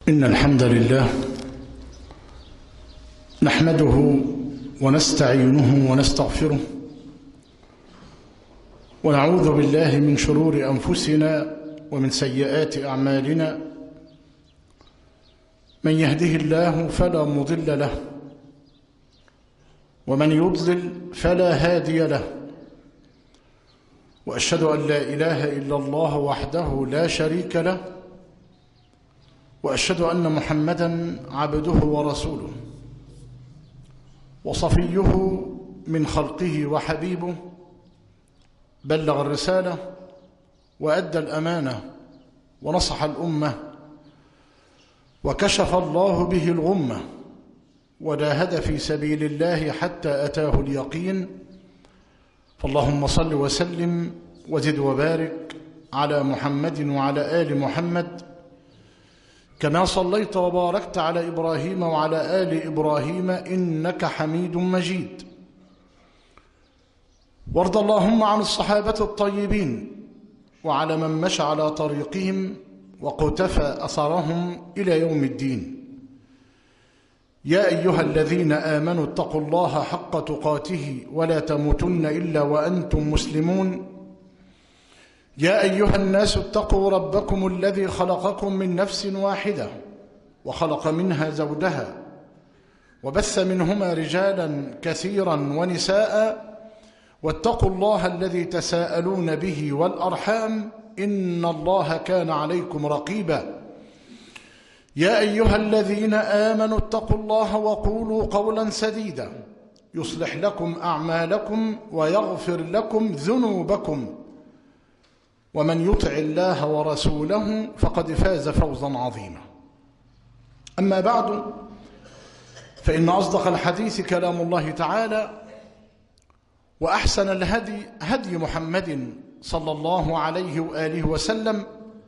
إن الحمد لله نحمده ونستعينه ونستغفره ونعوذ بالله من شرور أنفسنا ومن سيئات أعمالنا. من يهده الله فلا مضل له ومن يضلل فلا هادي له، وأشهد أن لا إله إلا الله وحده لا شريك له، وأشهد أن محمدًا عبده ورسوله وصفيه من خلقه وحبيبه، بلغ الرسالة وأدى الأمانة ونصح الأمة وكشف الله به الغمة وجاهد في سبيل الله حتى أتاه اليقين. فاللهم صل وسلم وزد وبارك على محمد وعلى آل محمد كما صليت وباركت على إبراهيم وعلى آل إبراهيم إنك حميد مجيد. وارض اللهم عن الصحابة الطيبين وعلى من مشى على طريقهم وقتفى أثرهم إلى يوم الدين. يا أيها الذين آمنوا اتقوا الله حق تقاته ولا تموتن إلا وأنتم مسلمون. يا أيها الناس اتقوا ربكم الذي خلقكم من نفس واحدة وخلق منها زوجها وبث منهما رجالا كثيرا ونساء، واتقوا الله الذي تساءلون به والأرحام إن الله كان عليكم رقيبا. يا أيها الذين آمنوا اتقوا الله وقولوا قولا سديدا يصلح لكم أعمالكم ويغفر لكم ذنوبكم، ومن يطع الله ورسوله فقد فاز فوزا عظيما. أما بعد، فإن أصدق الحديث كلام الله تعالى، وأحسن الهدي هدي محمد صلى الله عليه وآله وسلم،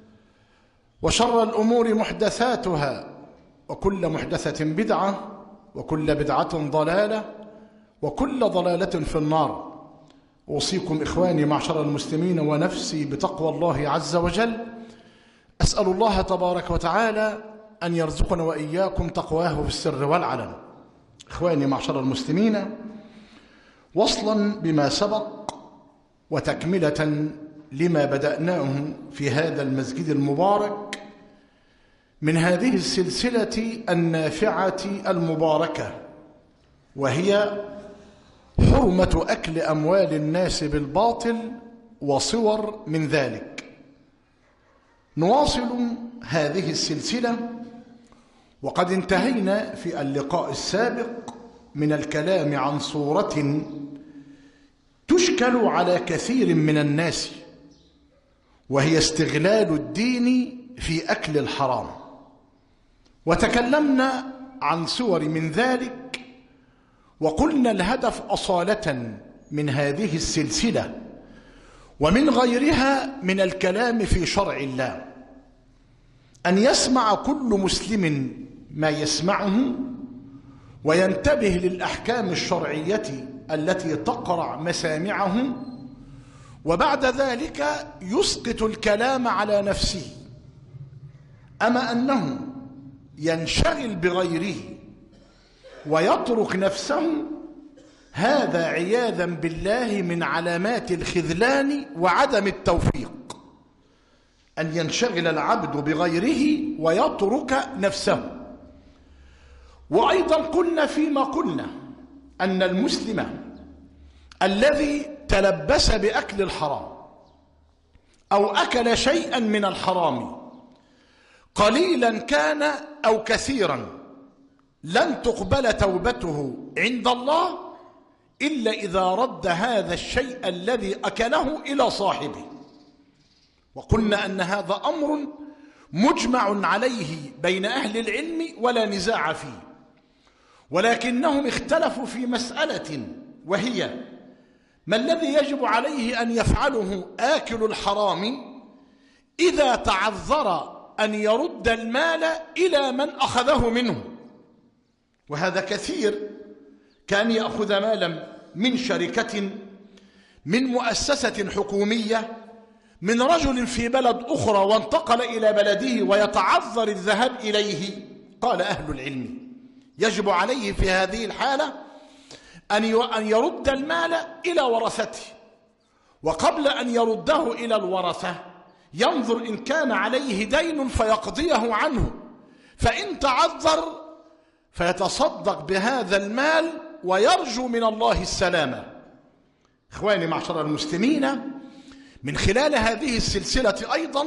وشر الأمور محدثاتها، وكل محدثة بدعة، وكل بدعة ضلالة، وكل ضلالة في النار. أوصيكم إخواني معشر المسلمين ونفسي بتقوى الله عز وجل. أسأل الله تبارك وتعالى أن يرزقنا وإياكم تقواه في السر والعلن. إخواني معشر المسلمين، وصلا بما سبق وتكملة لما بدأناه في هذا المسجد المبارك من هذه السلسلة النافعة المباركة، وهي حرمة أكل أموال الناس بالباطل وصور من ذلك. نواصل هذه السلسلة، وقد انتهينا في اللقاء السابق من الكلام عن صورة تشكل على كثير من الناس، وهي استغلال الدين في أكل الحرام. وتكلمنا عن صور من ذلك، وقلنا الهدف أصالة من هذه السلسلة ومن غيرها من الكلام في شرع الله أن يسمع كل مسلم ما يسمعه وينتبه للأحكام الشرعية التي تقرع مسامعه، وبعد ذلك يسقط الكلام على نفسه. أما أنه ينشغل بغيره ويترك نفسه، هذا عياذا بالله من علامات الخذلان وعدم التوفيق، أن ينشغل العبد بغيره ويترك نفسه. وأيضا قلنا فيما قلنا أن المسلم الذي تلبس بأكل الحرام أو أكل شيئا من الحرام قليلا كان أو كثيرا لن تقبل توبته عند الله إلا إذا رد هذا الشيء الذي أكله إلى صاحبه. وقلنا أن هذا أمر مجمع عليه بين أهل العلم ولا نزاع فيه، ولكنهم اختلفوا في مسألة، وهي ما الذي يجب عليه أن يفعله آكل الحرام إذا تعذر أن يرد المال إلى من أخذه منه. وهذا كثير كان يأخذ مالا من شركة، من مؤسسة حكومية، من رجل في بلد أخرى وانتقل إلى بلده ويتعذر الذهاب إليه، قال أهل العلم يجب عليه في هذه الحالة أن يرد المال إلى ورثته، وقبل أن يرده إلى الورثة ينظر إن كان عليه دين فيقضيه عنه، فإن تعذر فيتصدق بهذا المال ويرجو من الله السلامة. إخواني معشر المسلمين، من خلال هذه السلسلة أيضا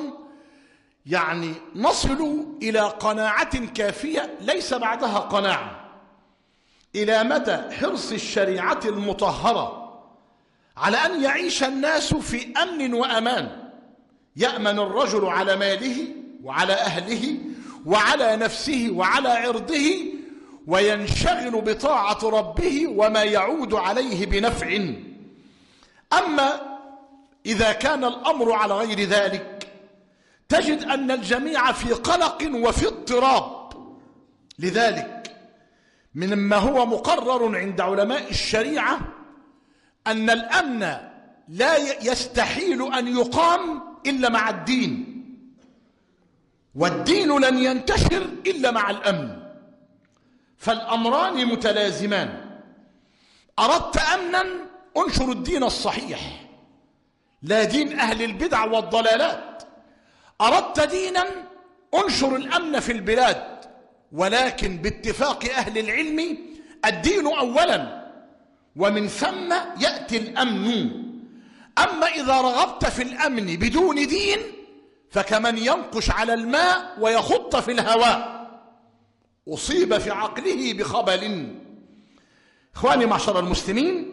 نصل إلى قناعة كافية ليس بعدها قناعة إلى مدى حرص الشريعة المطهرة على أن يعيش الناس في أمن وأمان، يأمن الرجل على ماله وعلى أهله وعلى نفسه وعلى عرضه، وينشغل بطاعة ربه وما يعود عليه بنفع. أما إذا كان الأمر على غير ذلك تجد أن الجميع في قلق وفي اضطراب. لذلك مما هو مقرر عند علماء الشريعة أن الأمن لا يستحيل أن يقام إلا مع الدين، والدين لن ينتشر إلا مع الأمن، فالأمران متلازمان. أردت أمنا انشر الدين الصحيح، لا دين أهل البدع والضلالات. أردت دينا انشر الأمن في البلاد، ولكن باتفاق أهل العلم الدين أولا ومن ثم يأتي الأمن. أما إذا رغبت في الأمن بدون دين فكمن ينقش على الماء ويخط في الهواء، أصيب في عقله بخبل. إخواني معشر المسلمين،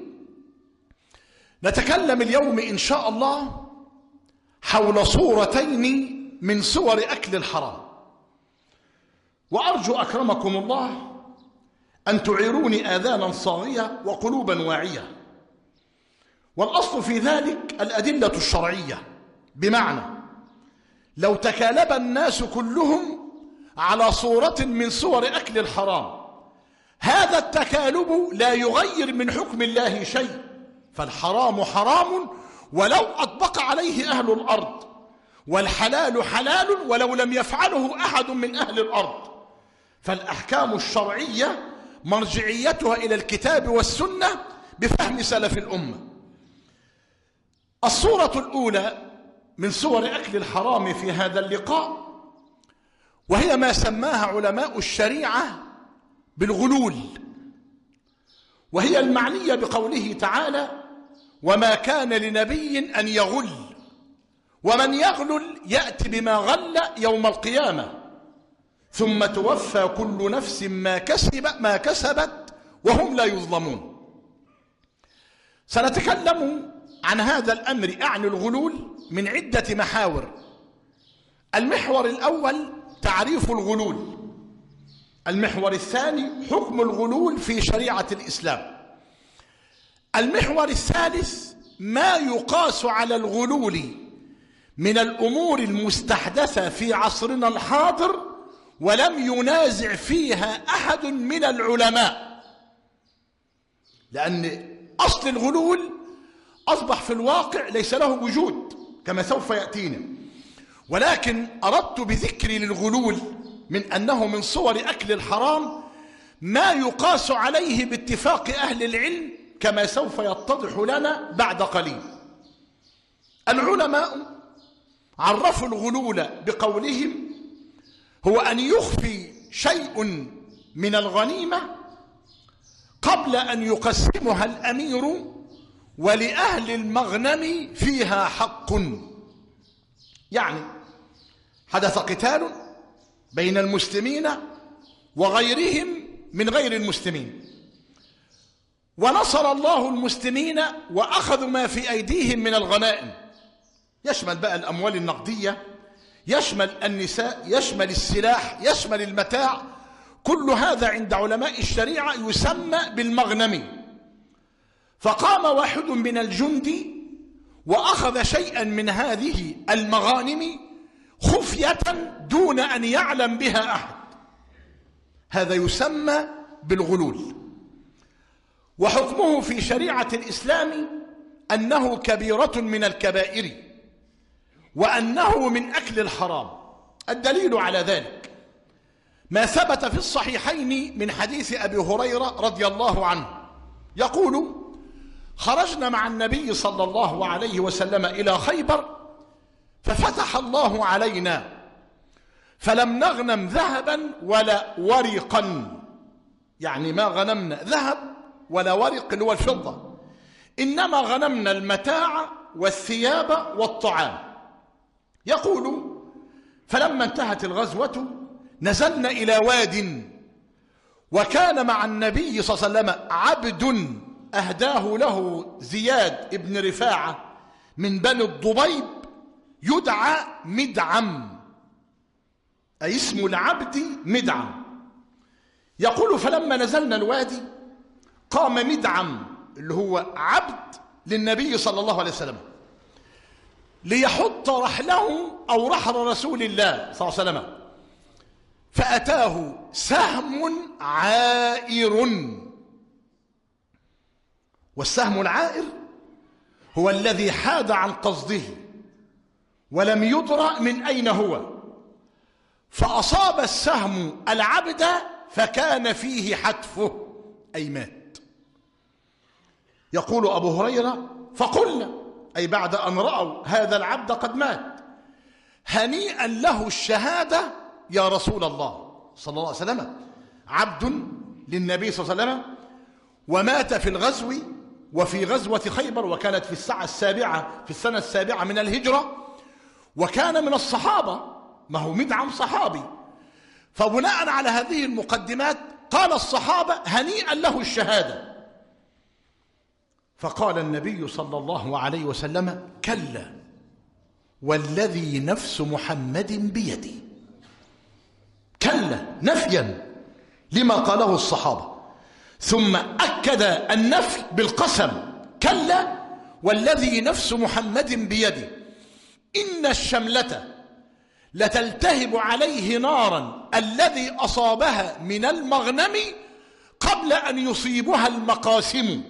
نتكلم اليوم إن شاء الله حول صورتين من صور أكل الحرام، وأرجو أكرمكم الله أن تعيروني آذانا صاغية وقلوبا واعية. والأصل في ذلك الأدلة الشرعية، بمعنى لو تكالب الناس كلهم على صورة من صور أكل الحرام، هذا التكالب لا يغير من حكم الله شيء، فالحرام حرام ولو أطبق عليه أهل الأرض، والحلال حلال ولو لم يفعله أحد من أهل الأرض. فالأحكام الشرعية مرجعيتها إلى الكتاب والسنة بفهم سلف الأمة. الصورة الأولى من صور أكل الحرام في هذا اللقاء وهي ما سماها علماء الشريعة بالغلول، وهي المعنية بقوله تعالى: وما كان لنبي أن يغل، ومن يغلل يأتي بما غل يوم القيامة ثم توفى كل نفس ما كسبت وهم لا يظلمون. سنتكلم عن هذا الأمر، أعني الغلول، من عدة محاور. المحور الأول تعريف الغلول، المحور الثاني حكم الغلول في شريعة الإسلام، المحور الثالث ما يقاس على الغلول من الأمور المستحدثة في عصرنا الحاضر ولم ينازع فيها أحد من العلماء، لأن أصل الغلول أصبح في الواقع ليس له وجود كما سوف يأتينا، ولكن أردت بذكري للغلول من أنه من صور أكل الحرام ما يقاس عليه باتفاق أهل العلم كما سوف يتضح لنا بعد قليل. العلماء عرفوا الغلول بقولهم: هو أن يخفي شيء من الغنيمة قبل أن يقسمها الأمير ولأهل المغنم فيها حق. يعني حدث قتال بين المسلمين وغيرهم من غير المسلمين، ونصر الله المسلمين وأخذوا ما في أيديهم من الغنائم، يشمل بقى الأموال النقدية، يشمل النساء، يشمل السلاح، يشمل المتاع، كل هذا عند علماء الشريعة يسمى بالمغنم. فقام واحد من الجند وأخذ شيئا من هذه المغانم خفية دون أن يعلم بها أحد، هذا يسمى بالغلول. وحكمه في شريعة الإسلام أنه كبيرة من الكبائر، وأنه من أكل الحرام. الدليل على ذلك ما ثبت في الصحيحين من حديث أبي هريرة رضي الله عنه يقول: خرجنا مع النبي صلى الله عليه وسلم إلى خيبر ففتح الله علينا فلم نغنم ذهبا ولا ورقا، يعني ما غنمنا ذهب ولا ورق اللي هو الفضة، إنما غنمنا المتاع والثياب والطعام. يقول: فلما انتهت الغزوة نزلنا إلى واد، وكان مع النبي صلى الله عليه وسلم عبد أهداه له زياد بن رفاعة من بني الضبيب يدعى مدعم، أي اسم العبد مدعم. يقول: فلما نزلنا الوادي قام مدعم اللي هو عبد للنبي صلى الله عليه وسلم ليحط رحله أو رحل رسول الله صلى الله عليه وسلم، فأتاه سهم عائر. والسهم العائر هو الذي حاد عن قصده ولم يدرى من أين هو، فأصاب السهم العبد فكان فيه حتفه أي مات. يقول أبو هريرة: فقلنا، أي بعد أن رأوا هذا العبد قد مات: هنيئا له الشهادة يا رسول الله صلى الله عليه وسلم. عبد للنبي صلى الله عليه وسلم ومات في الغزو، وفي غزوة خيبر، وكانت في السنة السابعة من الهجرة، وكان من الصحابة، ما هو مدعم صحابي. فبناء على هذه المقدمات قال الصحابة: هنيئا له الشهادة. فقال النبي صلى الله عليه وسلم: كلا والذي نفس محمد بيدي. كلا نفيا لما قاله الصحابة، ثم أكد النفي بالقسم: كلا والذي نفس محمد بيده إن الشملة لتلتهب عليه نارا الذي أصابها من المغنم قبل أن يصيبها المقاسم.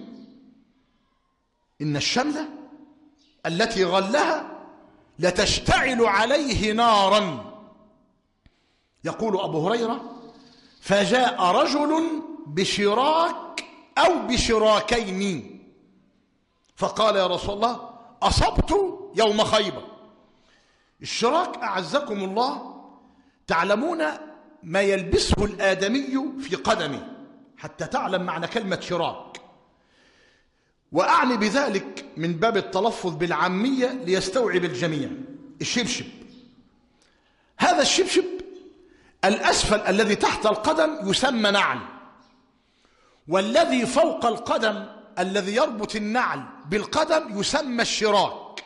إن الشملة التي غلها لتشتعل عليه نارا. يقول أبو هريرة: فجاء رجل بشراك أو بشراكين فقال: يا رسول الله أصبت يوم خيبر. الشراك أعزكم الله تعلمون ما يلبسه الآدمي في قدمه حتى تعلم معنى كلمة شراك، وأعني بذلك من باب التلفظ بالعامية ليستوعب الجميع. الشبشب، هذا الشبشب الأسفل الذي تحت القدم يسمى نعل، والذي فوق القدم الذي يربط النعل بالقدم يسمى الشراك.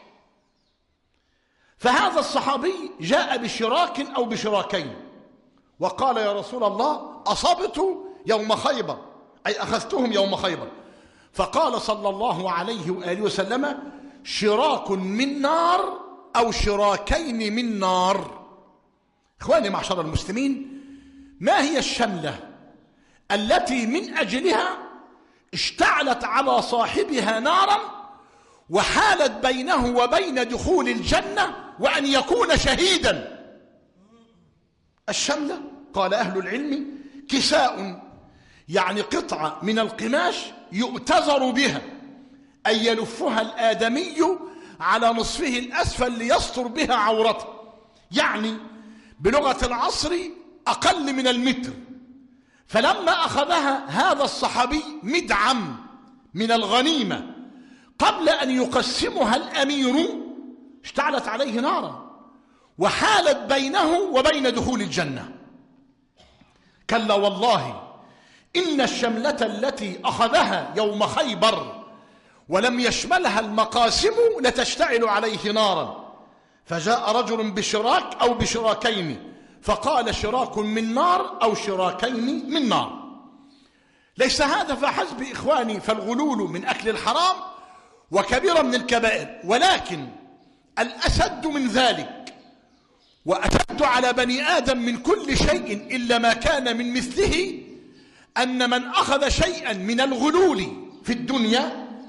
فهذا الصحابي جاء بشراك أو بشراكين وقال: يا رسول الله أصبت يوم خيبر، أي أخذتهم يوم خيبر. فقال صلى الله عليه وآله وسلم: شراك من نار أو شراكين من نار. إخواني معشر المسلمين، ما هي الشملة التي من أجلها اشتعلت على صاحبها نارا وحالت بينه وبين دخول الجنة وأن يكون شهيدا؟ الشملة قال أهل العلم: كساء، يعني قطعة من القماش يؤتزر بها، أي يلفها الآدمي على نصفه الأسفل ليستر بها عورته، يعني بلغة العصر أقل من المتر. فلما أخذها هذا الصحابي مدعم من الغنيمة قبل أن يقسمها الأمير اشتعلت عليه نارا وحالت بينه وبين دخول الجنة. كلا والله إن الشملة التي أخذها يوم خيبر ولم يشملها المقاسم لتشتعل عليه نارا. فجاء رجل بشراك أو بشراكين فقال: شراك من نار أو شراكين من نار. ليس هذا فحسب إخواني، فالغلول من أكل الحرام وكبيرة من الكبائر، ولكن الأسد من ذلك وأشد على بني آدم من كل شيء إلا ما كان من مثله أن من أخذ شيئا من الغلول في الدنيا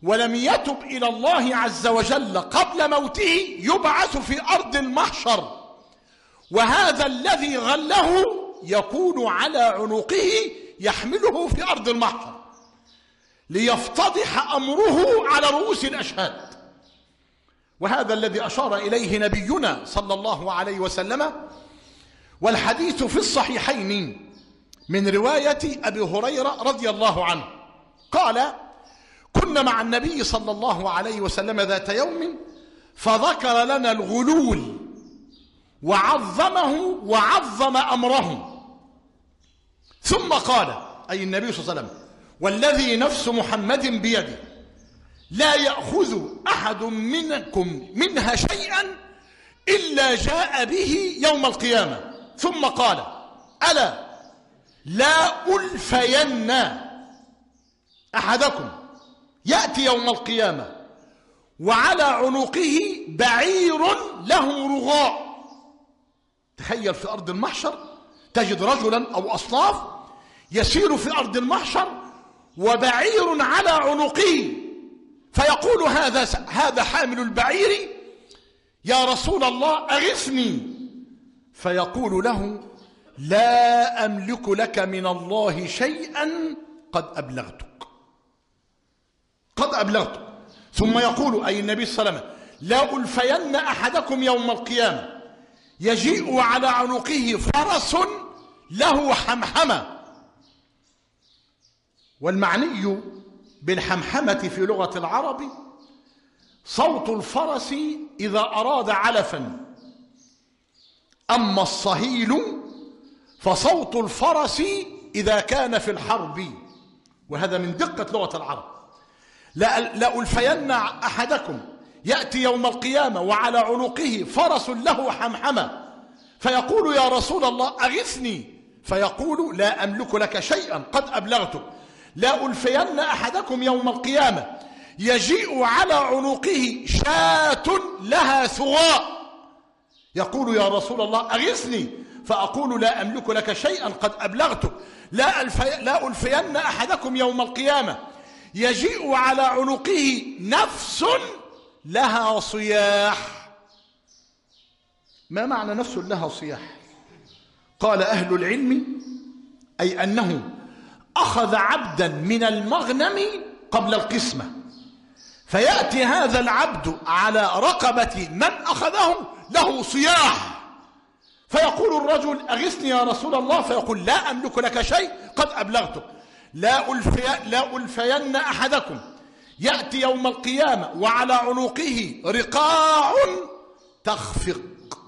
ولم يتب إلى الله عز وجل قبل موته يبعث في أرض المحشر، وهذا الذي غله يكون على عنقه يحمله في أرض المحشر ليفتضح أمره على رؤوس الأشهاد. وهذا الذي أشار إليه نبينا صلى الله عليه وسلم، والحديث في الصحيحين من رواية أبي هريرة رضي الله عنه قال: كنا مع النبي صلى الله عليه وسلم ذات يوم فذكر لنا الغلول وعظمه وعظم أمره، ثم قال، أي النبي صلى الله عليه وسلم: والذي نفس محمد بيده لا يأخذ أحد منكم منها شيئا إلا جاء به يوم القيامة. ثم قال: ألا لا ألفين أحدكم يأتي يوم القيامة وعلى عنقه بعير له رغاء. تخيل في أرض المحشر تجد رجلا أو أصناف يسير في أرض المحشر وبعير على عنقه، فيقول هذا حامل البعير: يا رسول الله أغثني. فيقول له: لا أملك لك من الله شيئا قد أبلغتك. ثم يقول، أي النبي صلى الله عليه وسلم: لا ألفين أحدكم يوم القيامة يجيء على عنقه فرس له حمحمة. والمعني بالحمحمة في لغة العرب صوت الفرس إذا أراد علفا، أما الصهيل فصوت الفرس إذا كان في الحرب، وهذا من دقة لغة العرب. لا ألفين أحدكم يأتي يوم القيامة وعلى عنقه فرس له حمحمة، فيقول: يا رسول الله أغثني. فيقول: لا أملك لك شيئا قد أبلغتك. لا ألفين أحدكم يوم القيامة يجيء على عنقه شاة لها ثغاء، يقول: يا رسول الله أغثني. فأقول: لا أملك لك شيئا قد أبلغتك. لا ألفين أحدكم يوم القيامة يجيء على عنقه نفس لها صياح. ما معنى نفس لها صياح؟ قال أهل العلم: أي أنه أخذ عبدا من المغنم قبل القسمة، فيأتي هذا العبد على رقبة من أخذه له صياح، فيقول الرجل: أغثني يا رسول الله. فيقول: لا أملك لك شيء قد أبلغتك. لا ألفين أحدكم يأتي يوم القيامة وعلى عنقه رقاع تخفق.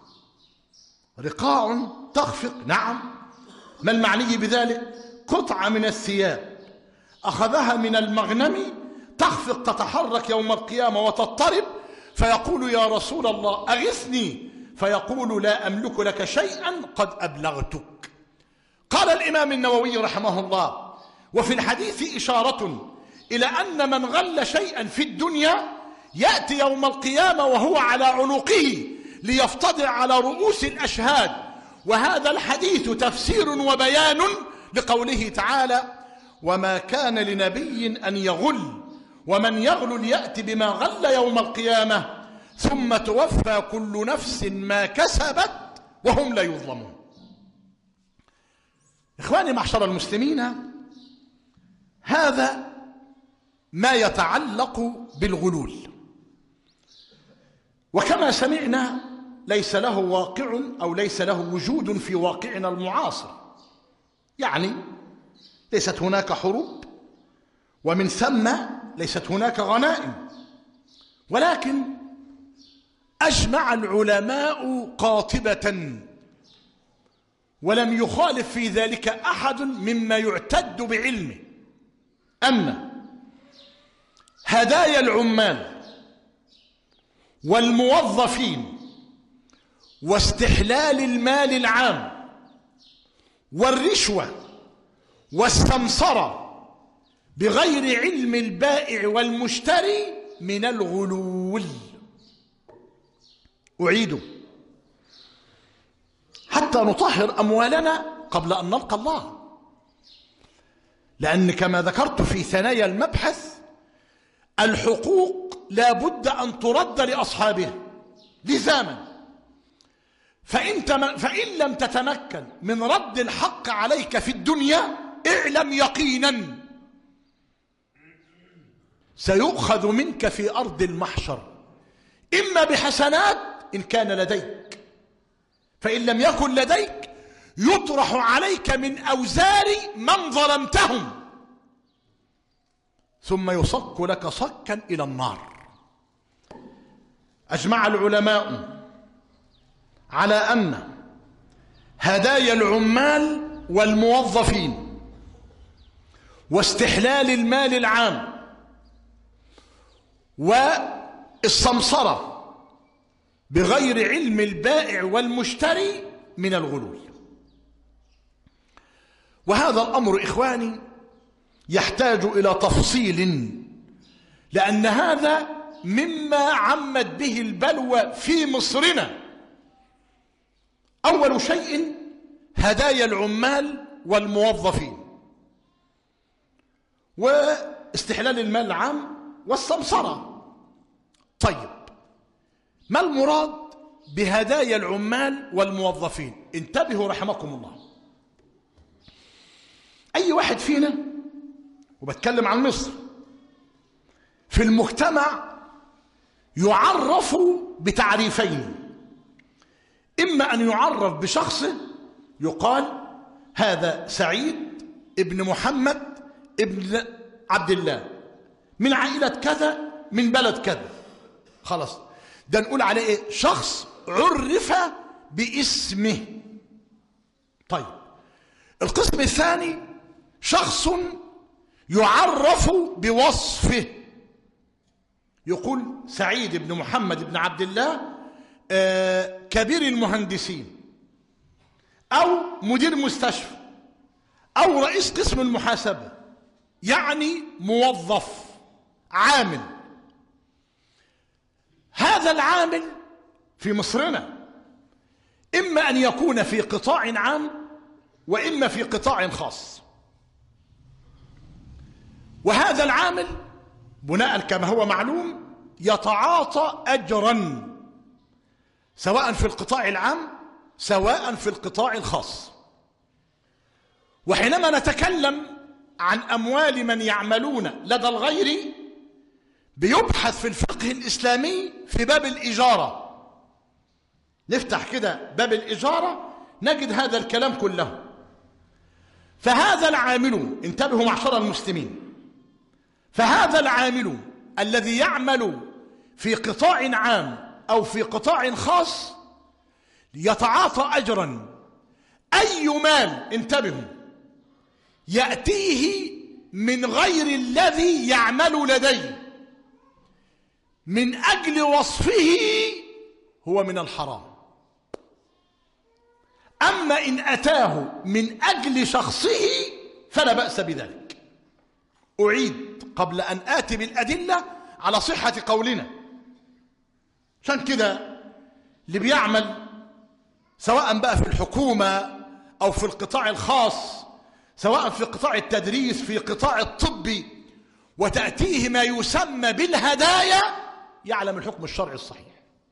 رقاع تخفق، نعم. ما المعني بذلك؟ قطعة من الثياب أخذها من المغنم تخفق، تتحرك يوم القيامة وتضطرب، فيقول: يا رسول الله أغثني. فيقول: لا أملك لك شيئا قد أبلغتك. قال الإمام النووي رحمه الله: وفي الحديث إشارة إلى أن من غل شيئا في الدنيا يأتي يوم القيامة وهو على عنقه ليفتضع على رؤوس الأشهاد. وهذا الحديث تفسير وبيان لقوله تعالى: وما كان لنبي أن يغل ومن يغل يأتي بما غل يوم القيامة ثم توفى كل نفس ما كسبت وهم لا يظلمون. إخواني معشر المسلمين، هذا ما يتعلق بالغلول، وكما سمعنا ليس له واقع أو ليس له وجود في واقعنا المعاصر، يعني ليست هناك حروب، ومن ثم ليست هناك غنائم، ولكن أجمع العلماء قاطبة ولم يخالف في ذلك أحد مما يعتد بعلمه أن هدايا العمال والموظفين واستحلال المال العام والرشوة والسمسرة بغير علم البائع والمشتري من الغلول. أعيد: حتى نطهر أموالنا قبل أن نلقى الله، لأن كما ذكرت في ثنايا المبحث الحقوق لا بد أن ترد لأصحابها لزاما، فإن لم تتمكن من رد الحق عليك في الدنيا اعلم يقينا سيؤخذ منك في أرض المحشر، إما بحسنات إن كان لديك، فإن لم يكن لديك يطرح عليك من أوزار من ظلمتهم ثم يصك لك صكا إلى النار. أجمع العلماء على أن هدايا العمال والموظفين واستحلال المال العام والسمسرة بغير علم البائع والمشتري من الغلول. وهذا الأمر إخواني يحتاج إلى تفصيل، لأن هذا مما عمت به البلوى في مصرنا. أول شيء هدايا العمال والموظفين واستحلال المال العام والسمسرة. طيب، ما المراد بهدايا العمال والموظفين؟ انتبهوا رحمكم الله. أي واحد فينا، وبتكلم عن مصر، في المجتمع يعرف بتعريفين: إما أن يعرف بشخصه، يقال هذا سعيد ابن محمد ابن عبد الله من عائلة كذا من بلد كذا، خلاص ده نقول عليه إيه؟ شخص عرف باسمه. طيب، القسم الثاني شخص يعرف بوصفه، يقول سعيد بن محمد بن عبد الله كبير المهندسين، أو مدير مستشفى، أو رئيس قسم المحاسبة، يعني موظف عامل. هذا العامل في مصرنا إما أن يكون في قطاع عام وإما في قطاع خاص، وهذا العامل بناء كما هو معلوم يتعاطى أجرا سواء في القطاع العام سواء في القطاع الخاص. وحينما نتكلم عن أموال من يعملون لدى الغير بيبحث في الفقه الإسلامي في باب الإجارة. نفتح كده باب الإجارة نجد هذا الكلام كله. فهذا العامل، انتبهوا معشر المسلمين، فهذا العامل الذي يعمل في قطاع عام أو في قطاع خاص يتعاطى أجرا. أي مال، انتبهوا، يأتيه من غير الذي يعمل لديه من أجل وصفه هو من الحرام. أما إن أتاه من أجل شخصه فلا بأس بذلك. أعيد قبل أن آتي بالأدلة على صحة قولنا. عشان كده اللي بيعمل سواء بقى في الحكومة أو في القطاع الخاص، سواء في قطاع التدريس، في قطاع الطبي، وتأتيه ما يسمى بالهدايا، يعلم الحكم الشرعي الصحيح.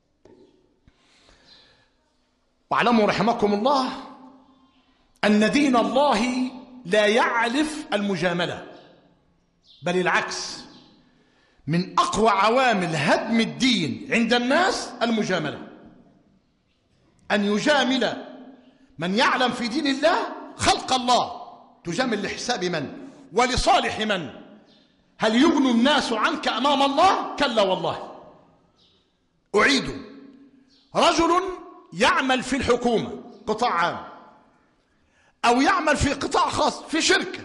واعلموا رحمكم الله أن دين الله لا يعرف المجاملة، بل العكس، من أقوى عوامل هدم الدين عند الناس المجاملة. أن يجامل من يعلم في دين الله خلق الله، تجامل لحساب من ولصالح من؟ هل يغني الناس عنك أمام الله؟ كلا والله. أعيد، رجل يعمل في الحكومة قطاع عام أو يعمل في قطاع خاص في شركة،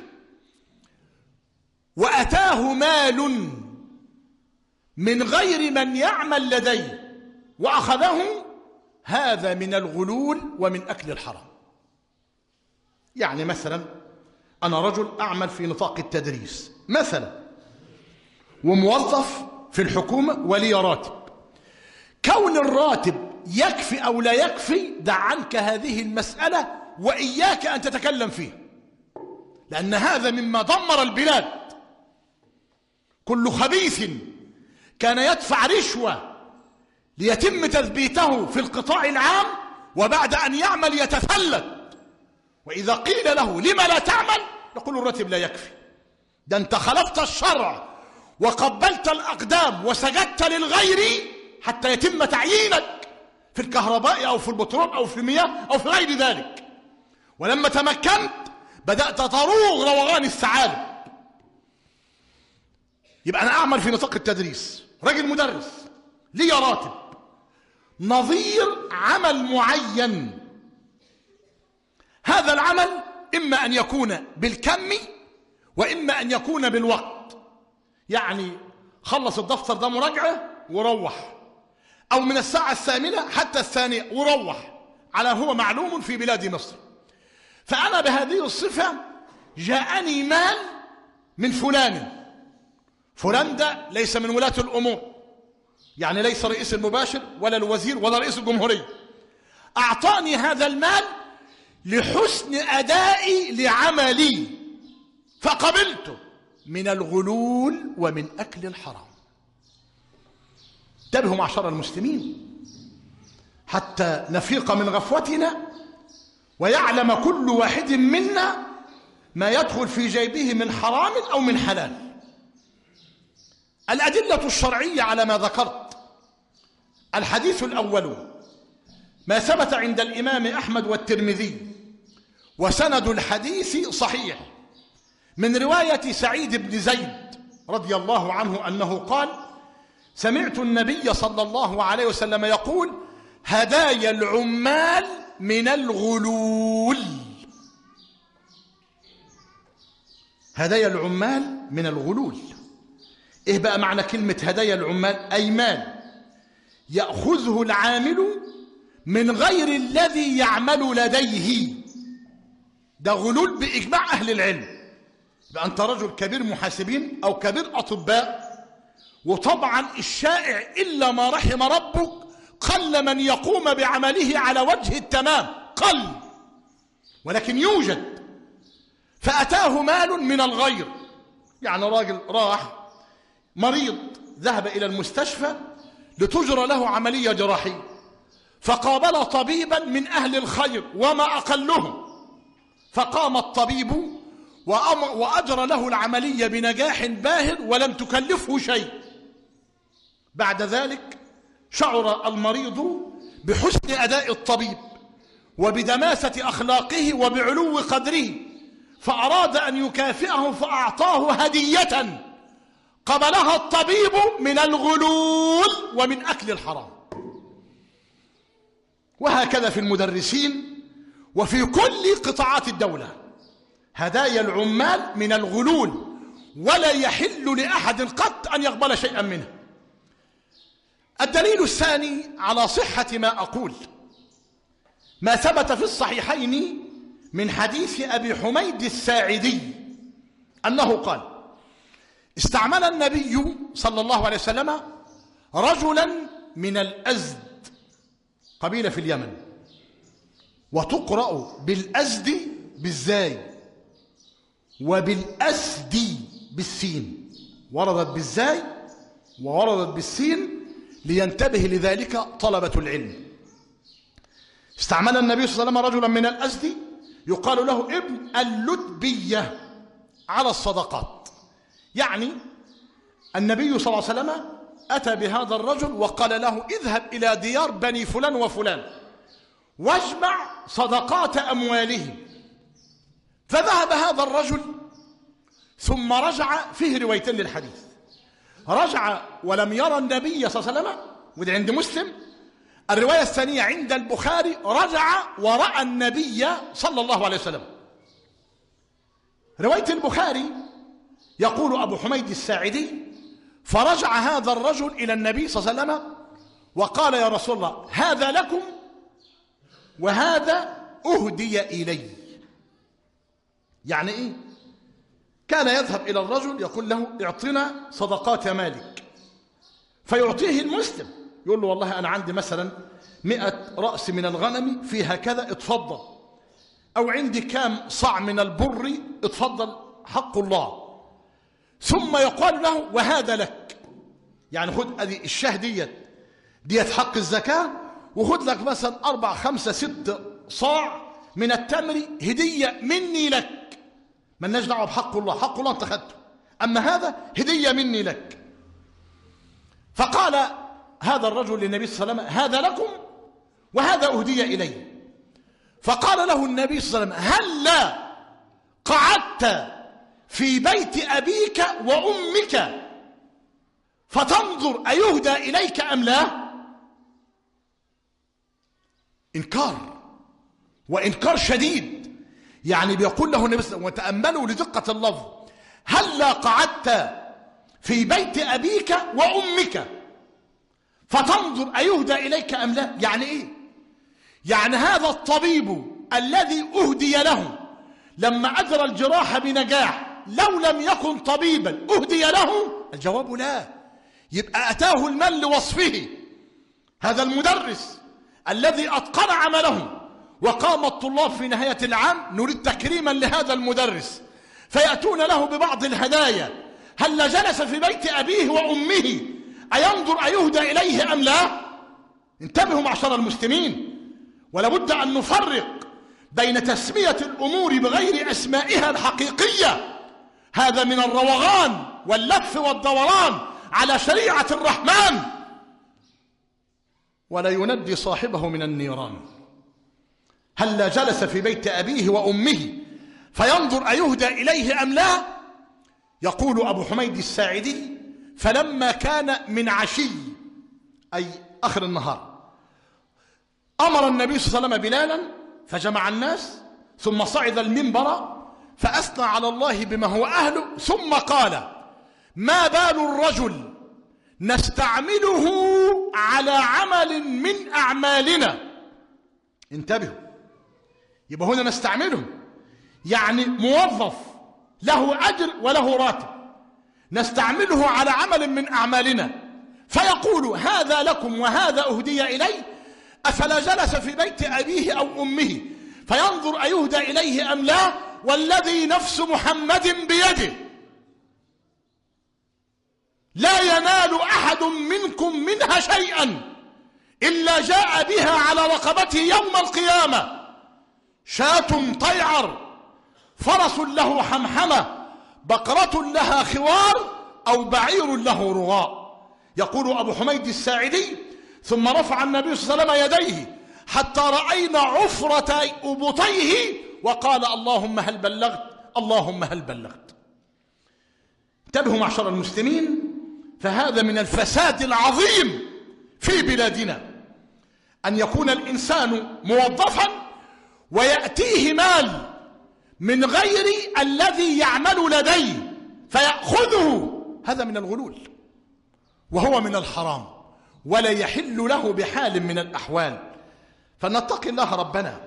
وأتاه مال من غير من يعمل لديه وأخذه، هذا من الغلول ومن أكل الحرام. يعني مثلا أنا رجل أعمل في نطاق التدريس مثلا، وموظف في الحكومة ولي راتب. كون الراتب يكفي أو لا يكفي دع عنك هذه المسألة وإياك أن تتكلم فيه، لأن هذا مما دمر البلاد. كل خبيث كان يدفع رشوة ليتم تثبيته في القطاع العام، وبعد أن يعمل يتفلت، وإذا قيل له لما لا تعمل يقول الراتب لا يكفي. ده أنت خالفت الشرع وقبلت الأقدام وسجدت للغير حتى يتم تعيينك في الكهرباء أو في البترول أو في المياه أو في غير ذلك. ولما تمكنت بدأت تروغ روغان الثعالب. يبقى أنا أعمل في نطاق التدريس، راجل مدرس لي راتب نظير عمل معين. هذا العمل إما أن يكون بالكم وإما أن يكون بالوقت، يعني خلص الدفتر ده مراجعة وروح، أو من الساعة 8 حتى 2 وروح، على هو معلوم في بلاد مصر. فأنا بهذه الصفة جاءني مال من فلان. فلان ده ليس من ولاة الأمور، يعني ليس رئيس المباشر ولا الوزير ولا رئيس الجمهورية. أعطاني هذا المال لحسن أدائي لعملي، فقبلته من الغلول ومن أكل الحرام. انتبهوا معشر المسلمين حتى نفيق من غفوتنا، ويعلم كل واحد منا ما يدخل في جيبه من حرام أو من حلال. الأدلة الشرعية على ما ذكرت: الحديث الأول ما ثبت عند الإمام أحمد والترمذي، وسند الحديث صحيح، من رواية سعيد بن زيد رضي الله عنه أنه قال: سمعت النبي صلى الله عليه وسلم يقول: هدايا العمال من الغلول. هدايا العمال من الغلول. إيه بقى معنى كلمة هدايا العمال؟ أي مال يأخذه العامل من غير الذي يعمل لديه. ده غلول بإجماع أهل العلم. يبقى أنت رجل كبير محاسبين أو كبير أطباء، وطبعا الشائع إلا ما رحم ربك قل من يقوم بعمله على وجه التمام، قل، ولكن يوجد. فأتاه مال من الغير، يعني راجل راح مريض ذهب إلى المستشفى لتجرى له عملية جراحية، فقابل طبيبا من أهل الخير وما أقلهم، فقام الطبيب وأجرى له العملية بنجاح باهر ولم تكلفه شيء. بعد ذلك شعر المريض بحسن أداء الطبيب وبدماسة أخلاقه وبعلو قدره، فأراد أن يكافئه فأعطاه هدية قبلها الطبيب من الغلول ومن أكل الحرام. وهكذا في المدرسين وفي كل قطاعات الدولة. هدايا العمال من الغلول، ولا يحل لأحد قط أن يقبل شيئا منه. الدليل الثاني على صحة ما أقول ما ثبت في الصحيحين من حديث أبي حميد الساعدي أنه قال: استعمل النبي صلى الله عليه وسلم رجلا من الأزد، قبيلة في اليمن، وتقرأ بالأزد بالزاي وبالأسد بالسين، وردت بالزاي ووردت بالسين لينتبه لذلك طلبة العلم. استعمل النبي صلى الله عليه وسلم رجلا من الأزد يقال له ابن اللتبية على الصدقات. يعني النبي صلى الله عليه وسلم أتى بهذا الرجل وقال له: اذهب إلى ديار بني فلان وفلان واجمع صدقات أموالهم. فذهب هذا الرجل ثم رجع. فيه روايتين للحديث: رجع ولم يرى النبي صلى الله عليه وسلم، وده عند مسلم. الرواية الثانية عند البخاري: رجع ورأى النبي صلى الله عليه وسلم. رواية البخاري يقول أبو حميد الساعدي: فرجع هذا الرجل إلى النبي صلى الله عليه وسلم وقال: يا رسول الله، هذا لكم وهذا أهدي إلي. يعني إيه؟ كان يذهب إلى الرجل يقول له: اعطنا صدقات مالك، فيعطيه المسلم، يقول له: والله أنا عندي مثلا 100 رأس من الغنم فيها كذا، اتفضل، أو عندي كام صاع من البر، اتفضل، حق الله. ثم يقال له: وهذا لك. يعني خد ادي الشاه ديت حق الزكاة، وخد لك مثلا 4 5 6 صاع من التمر هدية مني لك، مالناش دعوة بحق الله، حق الله انت خدته، أما هذا هدية مني لك. فقال هذا الرجل للنبي صلى الله عليه وسلم هذا لكم وهذا أهدي إلي. فقال له النبي صلى الله عليه وسلم هلا قعدت في بيت أبيك وأمك فتنظر أيهدى إليك أم لا؟ إنكار، وإنكار شديد. يعني بيقول له النبي صلى الله عليه وسلم، وتأملوا لدقة اللفظ، هلا قعدت في بيت أبيك وأمك فتنظر أيهدى إليك أم لا؟ يعني إيه؟ يعني هذا الطبيب الذي أهدي له لما أجرى الجراحة بنجاح لو لم يكن طبيبا أهدي له؟ الجواب لا. يبقى أتاه المال لوصفه. هذا المدرس الذي أتقن عمله وقام الطلاب في نهاية العام نريد تكريما لهذا المدرس فيأتون له ببعض الهدايا، هل جلس في بيت أبيه وأمه أينظر أيهدى إليه أم لا؟ انتبهوا معشر المسلمين، ولابد أن نفرق بين تسمية الأمور بغير أسمائها الحقيقية، هذا من الروغان واللف والدوران على شريعة الرحمن، ولا يندي صاحبه من النيران. هل جلس في بيت أبيه وأمه فينظر أيهدى إليه أم لا؟ يقول أبو حميد الساعدي فلما كان من عشي أي آخر النهار أمر النبي صلى الله عليه وسلم بلالا فجمع الناس ثم صعد المنبر فأثنى على الله بما هو أهله ثم قال ما بال الرجل نستعمله على عمل من أعمالنا. انتبهوا، يبقى هنا نستعمله يعني موظف له أجر وله راتب، نستعمله على عمل من أعمالنا فيقول هذا لكم وهذا أهدي إلي، أفلا جلس في بيت أبيه أو أمه فينظر أيهدى إليه أم لا؟ والذي نفس محمد بيده لا ينال أحد منكم منها شيئا إلا جاء بها على رقبته يوم القيامة، شاة طيعر، فرس له حمحمة، بقرة لها خوار، أو بعير له رغاء. يقول أبو حميد الساعدي ثم رفع النبي صلى الله عليه وسلم يديه حتى رأينا عفرة أبطيه وقال اللهم هل بلغت، اللهم هل بلغت. انتبهوا معشر المسلمين، فهذا من الفساد العظيم في بلادنا أن يكون الإنسان موظفا ويأتيه مال من غير الذي يعمل لديه فيأخذه، هذا من الغلول وهو من الحرام ولا يحل له بحال من الأحوال. فنتقي الله ربنا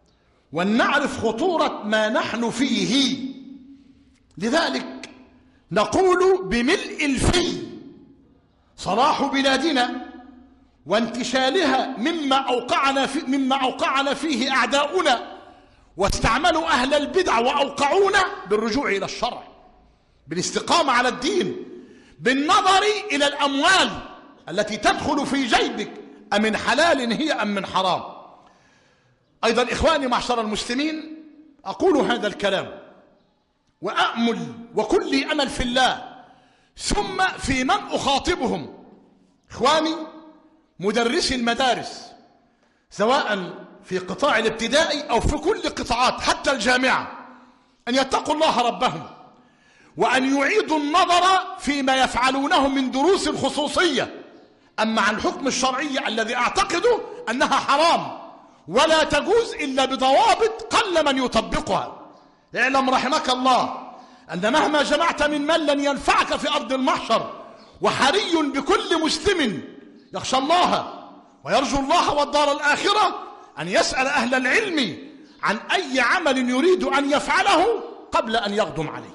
ونعرف خطورة ما نحن فيه. لذلك نقول بملء الفي صلاح بلادنا وانتشالها مما أوقعنا فيه أعداؤنا واستعملوا أهل البدع وأوقعونا بالرجوع إلى الشرع، بالاستقامة على الدين، بالنظر إلى الأموال التي تدخل في جيبك أمن حلال هي أم من حرام. أيضا إخواني معشر المسلمين أقول هذا الكلام وأأمل وكلي أمل في الله ثم في من أخاطبهم. إخواني مدرسي المدارس سواء في قطاع الابتدائي أو في كل قطاعات حتى الجامعة أن يتقوا الله ربهم وأن يعيدوا النظر فيما يفعلونه من دروس خصوصية. أما عن الحكم الشرعي الذي أعتقده أنها حرام ولا تجوز إلا بضوابط قل من يطبقها. اعلم رحمك الله أن مهما جمعت من مال لن ينفعك في أرض المحشر، وحري بكل مسلم يخشى الله ويرجو الله والدار الآخرة أن يسأل أهل العلم عن أي عمل يريد أن يفعله قبل أن يقدم عليه.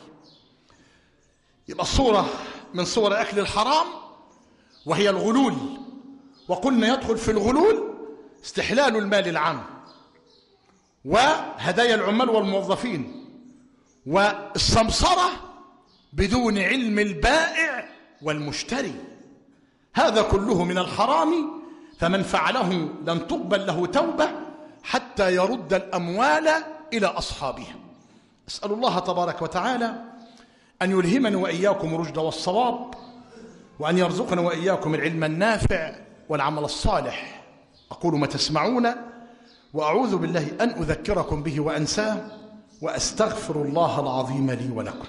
يبقى الصورة من صور أكل الحرام وهي الغلول، وقلنا يدخل في الغلول استحلال المال العام وهدايا العمال والموظفين والسمسرة بدون علم البائع والمشتري. هذا كله من الحرام، فمن فعله لن تقبل له توبة حتى يرد الأموال إلى أصحابها. أسأل الله تبارك وتعالى أن يلهمنا وإياكم الرشد والصواب، وأن يرزقنا وإياكم العلم النافع والعمل الصالح. أقول ما تسمعون، وأعوذ بالله أن أذكركم به وأنساه، وأستغفر الله العظيم لي ولكم.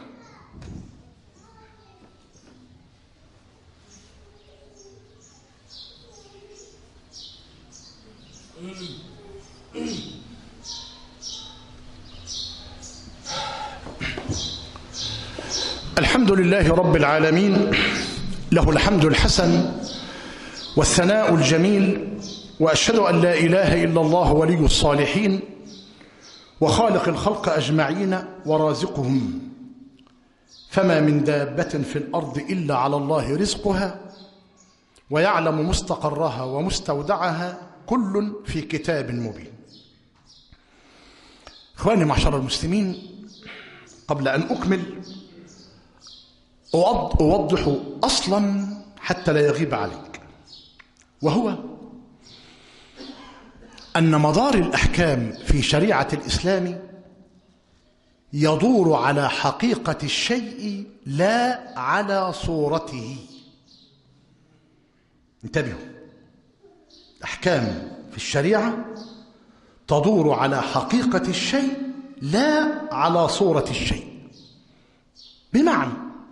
الحمد لله رب العالمين، له الحمد الحسن والثناء الجميل، وأشهد أن لا إله إلا الله ولي الصالحين وخالق الخلق أجمعين ورازقهم، فما من دابة في الأرض إلا على الله رزقها، ويعلم مستقرها ومستودعها، كل في كتاب مبين. إخواني معشر المسلمين، قبل أن أكمل أوضح أصلا حتى لا يغيب عليك، وهو أن مدار الأحكام في شريعة الإسلام يدور على حقيقة الشيء لا على صورته. انتبهوا، الأحكام في الشريعة تدور على حقيقة الشيء لا على صورة الشيء. بمعنى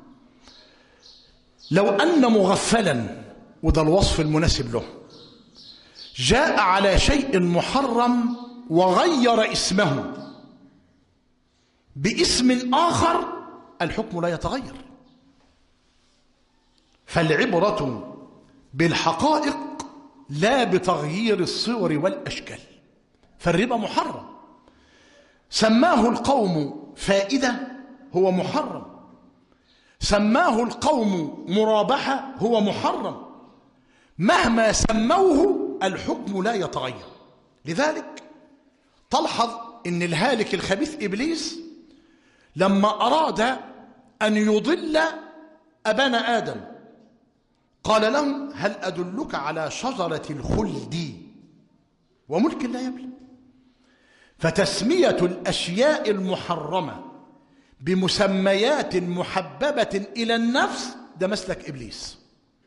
لو أن مغفلا، وده الوصف المناسب له، جاء على شيء محرم وغير اسمه باسم آخر، الحكم لا يتغير. فالعبرة بالحقائق لا بتغيير الصور والأشكال. فالربا محرم، سماه القوم فائدة هو محرم، سماه القوم مرابحة هو محرم، مهما سموه الحكم لا يتغير. لذلك تلحظ أن الهالك الخبيث إبليس لما أراد أن يضل أبانا آدم قال له: هل أدلك على شجرة الخلد وملك لا يبلى؟ فتسمية الأشياء المحرمة بمسميات محببة إلى النفس ده مسلك إبليس.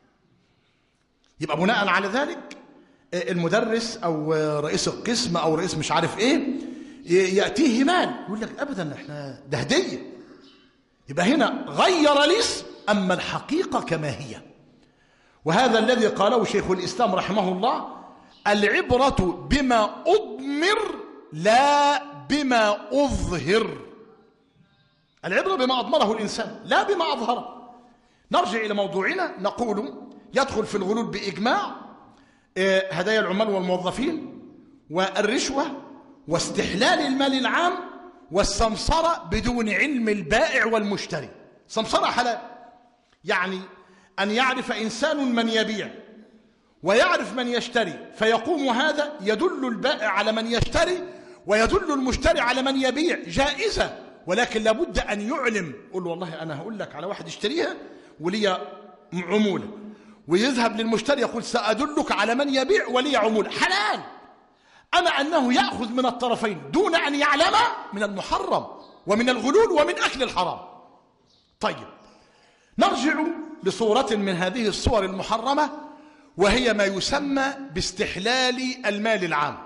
يبقى بناء على ذلك المدرس أو رئيس القسم أو رئيس مش عارف إيه يأتيه مال يقول لك أبدا إحنا ده هدية. يبقى هنا غير الاسم، أما الحقيقة كما هي. وهذا الذي قاله شيخ الإسلام رحمه الله: العبرة بما أضمر لا بما أظهر. العبرة بما أضمره الإنسان لا بما أظهره. نرجع إلى موضوعنا، نقول يدخل في الغلول بإجماع هدايا العمال والموظفين، والرشوة، واستحلال المال العام، والسمسرة بدون علم البائع والمشتري. سمسرة حلال، يعني أن يعرف إنسان من يبيع ويعرف من يشتري، فيقوم هذا يدل البائع على من يشتري ويدل المشتري على من يبيع، جائزة، ولكن لابد أن يعلم. قل والله أنا هقول لك على واحد اشتريها ولي عمولة، ويذهب للمشتري يقول سأدلك على من يبيع ولي عمولة. حلال. أما أنه يأخذ من الطرفين دون أن يعلم من المحرم ومن الغلول ومن أكل الحرام. طيب، نرجع لصورة من هذه الصور المحرمة، وهي ما يسمى باستحلال المال العام.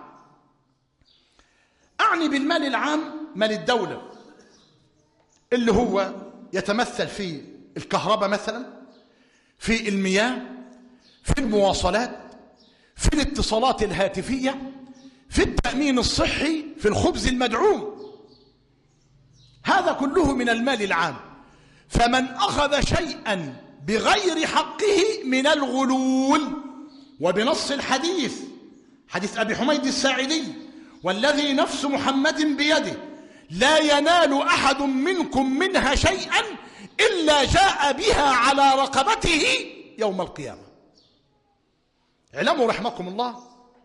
أعني بالمال العام مال الدولة، اللي هو يتمثل في الكهرباء مثلا، في المياه، في المواصلات، في الاتصالات الهاتفية، في التأمين الصحي، في الخبز المدعوم. هذا كله من المال العام. فمن أخذ شيئا بغير حقه من الغلول، وبنص الحديث، حديث أبي حميد الساعدي: والذي نفس محمد بيده لا ينال أحد منكم منها شيئا إلا جاء بها على رقبته يوم القيامة. اعلموا رحمكم الله،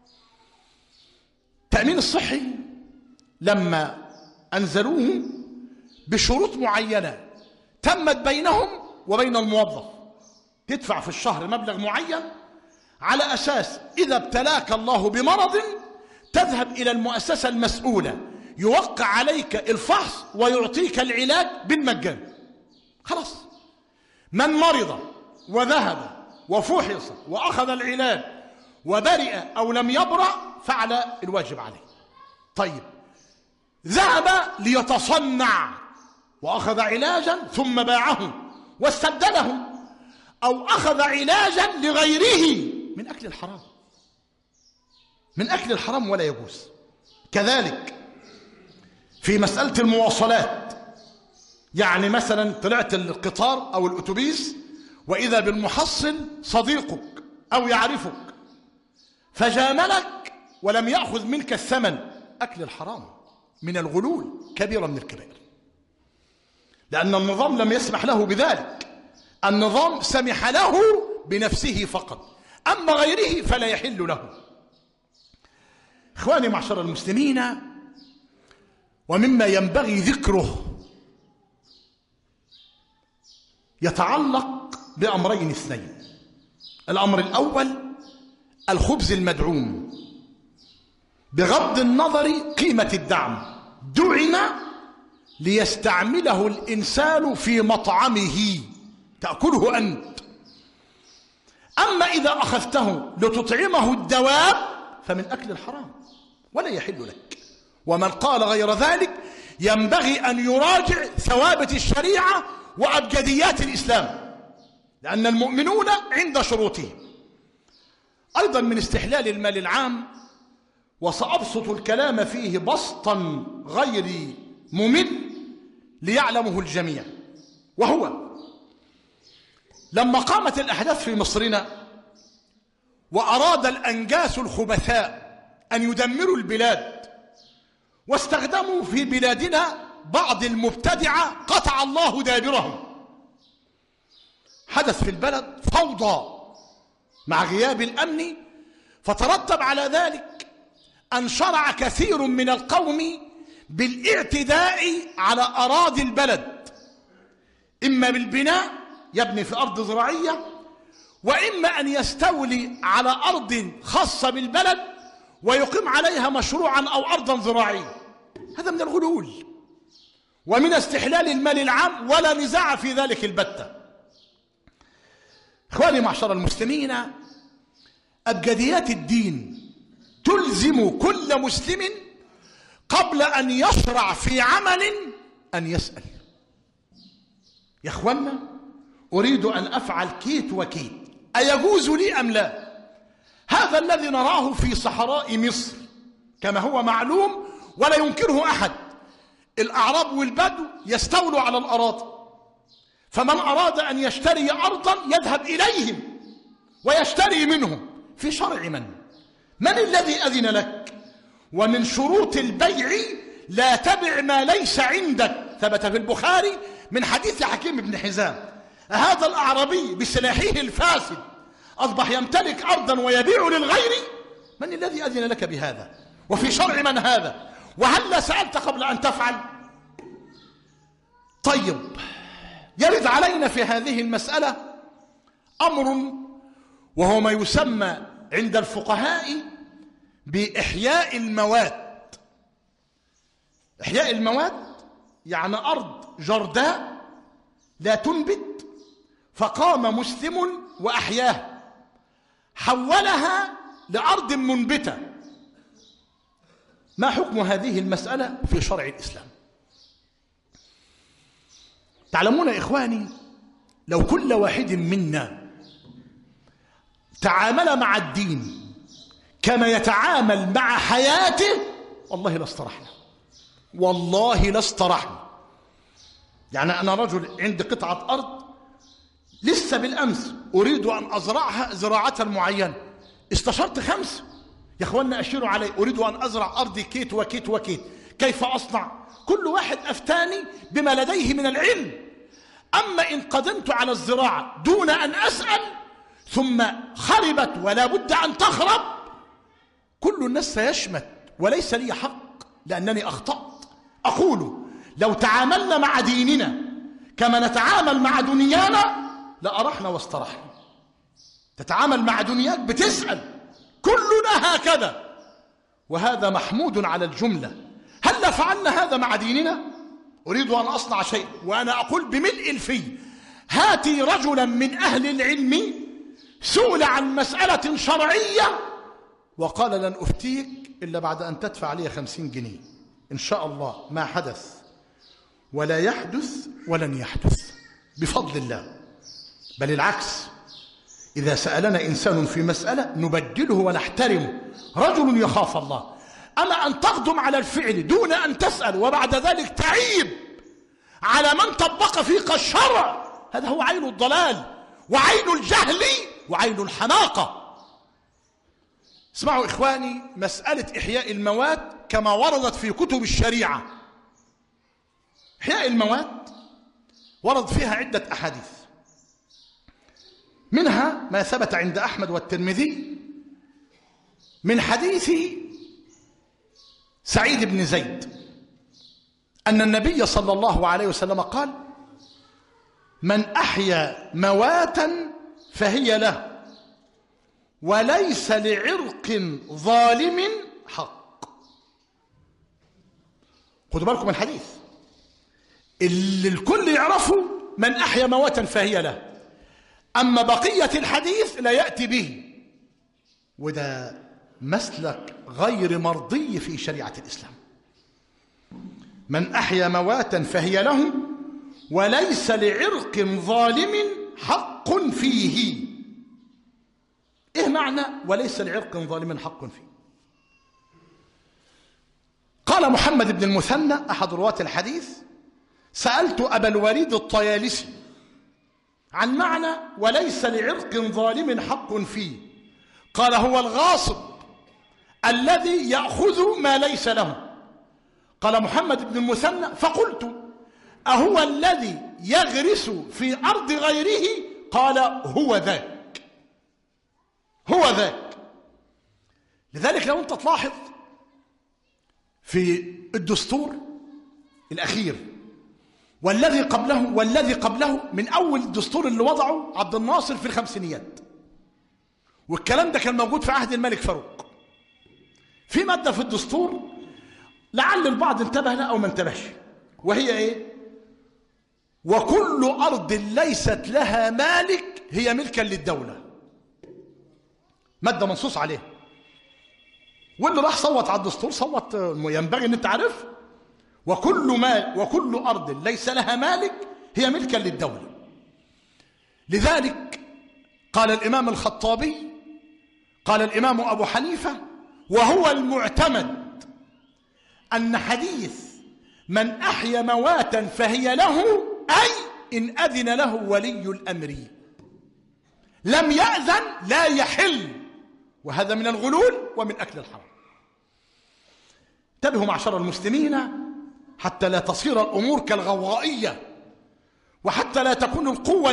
التأمين الصحي لما أنزلوه بشروط معينة تمت بينهم وبين الموظف، تدفع في الشهر مبلغ معين على أساس إذا ابتلاك الله بمرض تذهب إلى المؤسسة المسؤولة، يوقع عليك الفحص ويعطيك العلاج بالمجان. خلاص، من مرض وذهب وفحص وأخذ العلاج وبرئ أو لم يبرأ فعل الواجب عليه. طيب، ذهب ليتصنع وأخذ علاجا ثم باعه واستبدله، أو أخذ علاجا لغيره، من أكل الحرام، من أكل الحرام ولا يجوز. كذلك في مسألة المواصلات، يعني مثلا طلعت القطار أو الأتوبيس وإذا بالمحصل صديقك أو يعرفك فجاملك ولم يأخذ منك الثمن، أكل الحرام من الغلول، كبيرة من الكبائر، لأن النظام لم يسمح له بذلك. النظام سمح له بنفسه فقط، أما غيره فلا يحل له. إخواني معشر المسلمين، ومما ينبغي ذكره يتعلق بأمرين اثنين. الأمر الأول الخبز المدعوم، بغض النظر قيمة الدعم، دعم ليستعمله الإنسان في مطعمه تأكله أنت. أما إذا أخذته لتطعمه الدواب فمن أكل الحرام ولا يحل لك. ومن قال غير ذلك ينبغي أن يراجع ثوابت الشريعة وأبجديات الإسلام، لأن المؤمنون عند شروطهم. أيضا من استحلال المال العام، وسأبسط الكلام فيه بسطا غير ممل ليعلمه الجميع، وهو لما قامت الأحداث في مصرنا وأراد الأنجاس الخبثاء أن يدمروا البلاد واستخدموا في بلادنا بعض المبتدعة قطع الله دابرهم، حدث في البلد فوضى مع غياب الأمن، فترتب على ذلك أن شرع كثير من القوم بالاعتداء على أراضي البلد، إما بالبناء يبني في أرض زراعية، وإما أن يستولي على أرض خاصة بالبلد ويقيم عليها مشروعا أو أرضا زراعية. هذا من الغلول ومن استحلال المال العام، ولا نزاع في ذلك البتة. إخواني معشر المسلمين، أبجديات الدين تلزم كل مسلم قبل أن يشرع في عمل أن يسأل: يا إخوانا، أريد أن أفعل كيت وكيت، أيجوز لي أم لا؟ هذا الذي نراه في صحراء مصر كما هو معلوم ولا ينكره أحد. الأعراب والبدو يستولوا على الأراضي، فمن أراد أن يشتري أرضا يذهب إليهم ويشتري منهم في شرع من الذي أذن لك؟ ومن شروط البيع لا تبع ما ليس عندك، ثبت في البخاري من حديث حكيم بن حزام: هذا الأعرابي بسلاحه الفاسد أصبح يمتلك أرضا ويبيع للغير، من الذي أذن لك بهذا؟ وفي شرع من هذا؟ وهل سألت قبل أن تفعل؟ طيب، يرد علينا في هذه المسألة أمر وهو ما يسمى عند الفقهاء بإحياء المواد. إحياء المواد يعني أرض جرداء لا تنبت، فقام مسلم وأحياها، حولها لأرض منبتة. ما حكم هذه المسألة في شرع الإسلام؟ تعلمون يا إخواني، لو كل واحد منا تعامل مع الدين كما يتعامل مع حياته والله لاسترحنا، والله لاسترحنا. يعني أنا رجل عندي قطعة أرض لسه بالأمس أريد أن أزرعها زراعة معينة، استشرت 5 يا أخوانا أشيروا علي، أريد أن أزرع أرضي كيت وكيت وكيت، كيف أصنع؟ كل واحد أفتاني بما لديه من العلم. أما إن قدمت على الزراعة دون أن أسأل ثم خربت ولا بد أن تخرب، كل الناس سيشمت وليس لي حق لأنني أخطأت. أقول لو تعاملنا مع ديننا كما نتعامل مع دنيانا لأرحنا واسترحنا. تتعامل مع دنياك بتسأل، كلنا هكذا، وهذا محمود على الجملة. هل فعلنا هذا مع ديننا؟ أريد أن أصنع شيء وأنا أقول بملء الفي: هاتي رجلا من أهل العلم سئل عن مسألة شرعية وقال لن أفتيك إلا بعد أن تدفع لي 50 جنيه. إن شاء الله ما حدث ولا يحدث ولن يحدث بفضل الله، بل العكس، إذا سألنا إنسان في مسألة نبجله ونحترمه، رجل يخاف الله. أما أن تقدم على الفعل دون أن تسأل وبعد ذلك تعيب على من طبق فيك الشرع، هذا هو عين الضلال وعين الجهل وعين الحماقة. اسمعوا إخواني، مسألة إحياء الموات كما وردت في كتب الشريعة، إحياء الموات ورد فيها عدة أحاديث، منها ما ثبت عند أحمد والترمذي من حديث سعيد بن زيد أن النبي صلى الله عليه وسلم قال: من أحيا مواتا فهي له وليس لعرق ظالم حق. خدوا بالكم من الحديث اللي الكل يعرفه: من أحيا مواتا فهي له. أما بقية الحديث لا يأتي به، وده مسلك غير مرضي في شريعة الإسلام. من أحيا مواتا فهي له وليس لعرق ظالم حق فيه. إيه معنى وليس لعرق ظالم حق فيه؟ قال محمد بن المثنى أحد رواة الحديث: سألت أبا الوليد الطيالسي عن معنى وليس لعرق ظالم حق فيه، قال: هو الغاصب الذي يأخذ ما ليس له. قال محمد بن المثنى: فقلت: أهو الذي يغرس في أرض غيره؟ قال: هو ذاك، هو ذاك. لذلك لو أنت تلاحظ في الدستور الأخير والذي قبله من أول الدستور اللي وضعه عبد الناصر في الخمسينيات، والكلام ده كان موجود في عهد الملك فاروق، في مادة في الدستور لعل البعض انتبه لها أو ما انتبهش، وهي إيه؟ وكل أرض ليست لها مالك هي ملكا للدولة. مادة منصوص عليها، واللي راح صوت على الدستور صوت ينبغي ان انت عارف: وكل أرض ليس لها مالك هي ملكا للدولة. لذلك قال الإمام الخطابي، قال الإمام أبو حنيفة: وهو المعتمد أن حديث من أحيا مواتا فهي له، أي إن أذن له ولي الأمر، لم يأذن لا يحل، وهذا من الغلول ومن أكل الحرام. انتبهوا معشر المسلمين حتى لا تصير الأمور كالغوائية، وحتى لا تكون القوة